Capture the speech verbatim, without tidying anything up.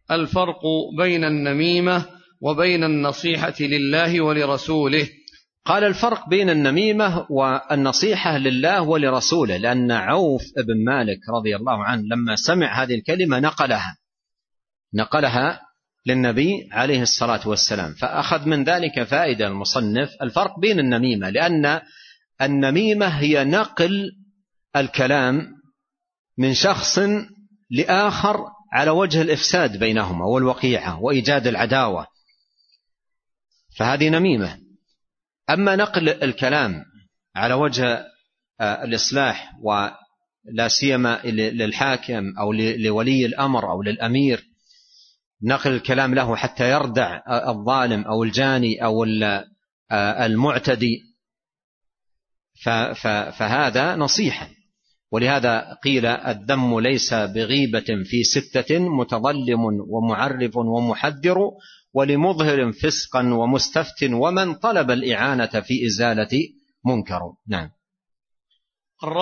الفرق بين النميمة وبين النصيحة لله ولرسوله؟ قال الفرق بين النميمة والنصيحة لله ولرسوله لأن عوف بن مالك رضي الله عنه لما سمع هذه الكلمة نقلها نقلها للنبي عليه الصلاة والسلام، فأخذ من ذلك فائدة المصنف الفرق بين النميمة، لأن النميمة هي نقل الكلام من شخص لآخر على وجه الإفساد بينهما والوقيعة وإيجاد العداوة، فهذه نميمة. أما نقل الكلام على وجه الإصلاح ولا سيما للحاكم أو لولي الأمر أو للأمير، نقل الكلام له حتى يردع الظالم أو الجاني أو المعتدي، فهذا نصيحة. ولهذا قيل الذم ليس بغيبة في ستة متظلم ومعرف ومحذر ولمظهر فسقا ومستفت ومن طلب الإعانة في إزالة منكر. نعم.